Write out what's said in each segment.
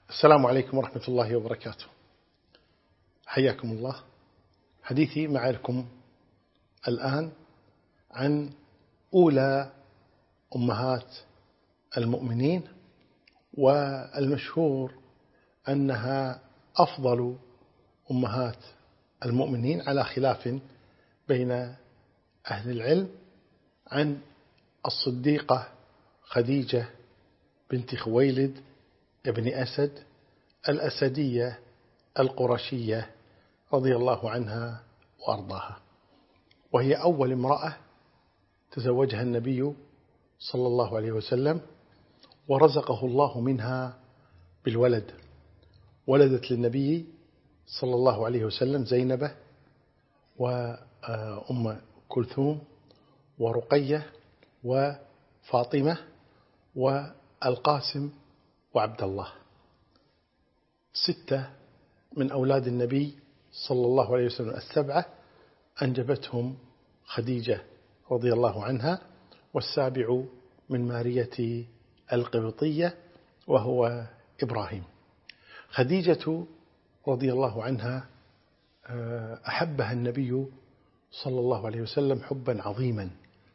السلام عليكم ورحمة الله وبركاته. حياكم الله. حديثي معكم الآن عن أولى أمهات المؤمنين، والمشهور أنها أفضل أمهات المؤمنين على خلاف بين أهل العلم، عن الصديقة خديجة بنت خويلد ابن أسد الأسدية القرشية رضي الله عنها وأرضاها، وهي أول امرأة تزوجها النبي صلى الله عليه وسلم، ورزقه الله منها بالولد. ولدت للنبي صلى الله عليه وسلم زينب وأم كلثوم ورقية وفاطمة والقاسم وعبد الله، 6 من أولاد النبي صلى الله عليه وسلم. 7 أنجبتهم خديجة رضي الله عنها، والسابع من مارية القبطية وهو إبراهيم. خديجة رضي الله عنها أحبها النبي صلى الله عليه وسلم حبا عظيما،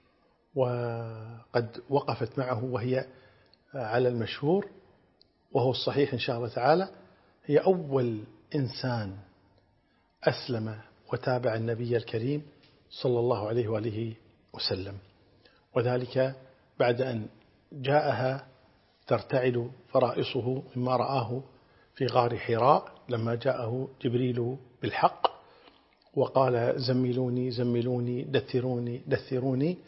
وقد وقفت معه وهي على المشهور وهو الصحيح إن شاء الله تعالى، هي أول إنسان أسلم وتابع النبي الكريم صلى الله عليه وآله وسلم، وذلك بعد أن جاءها ترتعد فرائصه مما رآه في غار حراء لما جاءه جبريل بالحق وقال زملوني زملوني دثروني دثروني،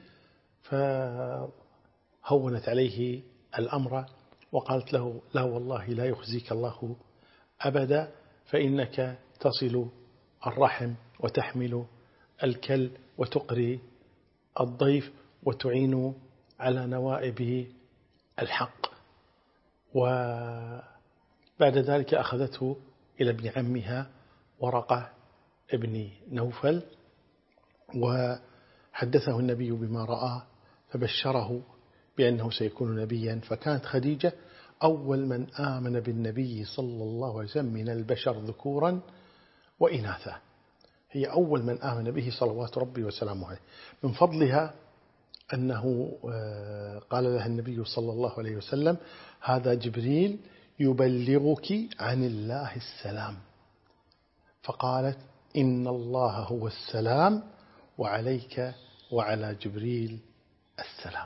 فهونت عليه الأمر وقالت له لا والله لا يخزيك الله أبدا، فإنك تصل الرحم وتحمل الكل وتقري الضيف وتعين على نوائب الحق. وبعد ذلك أخذته إلى ابن عمها ورقة ابن نوفل، وحدثه النبي بما رأى فبشره بأنه سيكون نبيا، فكانت خديجة أول من آمن بالنبي صلى الله عليه وسلم من البشر ذكورا وإناثا، هي أول من آمن به صلوات ربي وسلامه عليه. من فضلها أنه قال لها النبي صلى الله عليه وسلم هذا جبريل يبلغك عن الله السلام، فقالت إن الله هو السلام وعليك وعلى جبريل السلام.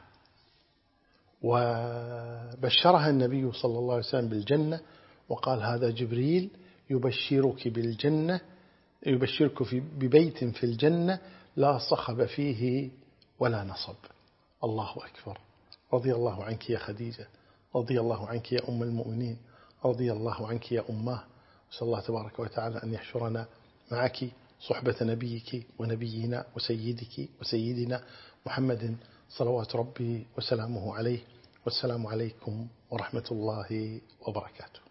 وبشرها النبي صلى الله عليه وسلم بالجنة وقال هذا جبريل يبشرك بالجنة، يبشرك ببيت في الجنة لا صخب فيه ولا نصب. الله أكبر. رضي الله عنك يا خديجة، رضي الله عنك يا أم المؤمنين، رضي الله عنك يا أماه. أسأل الله تبارك وتعالى أن يحشرنا معك صحبة نبيك ونبينا وسيدك وسيدنا محمد صلوات ربي وسلامه عليه. والسلام عليكم ورحمة الله وبركاته.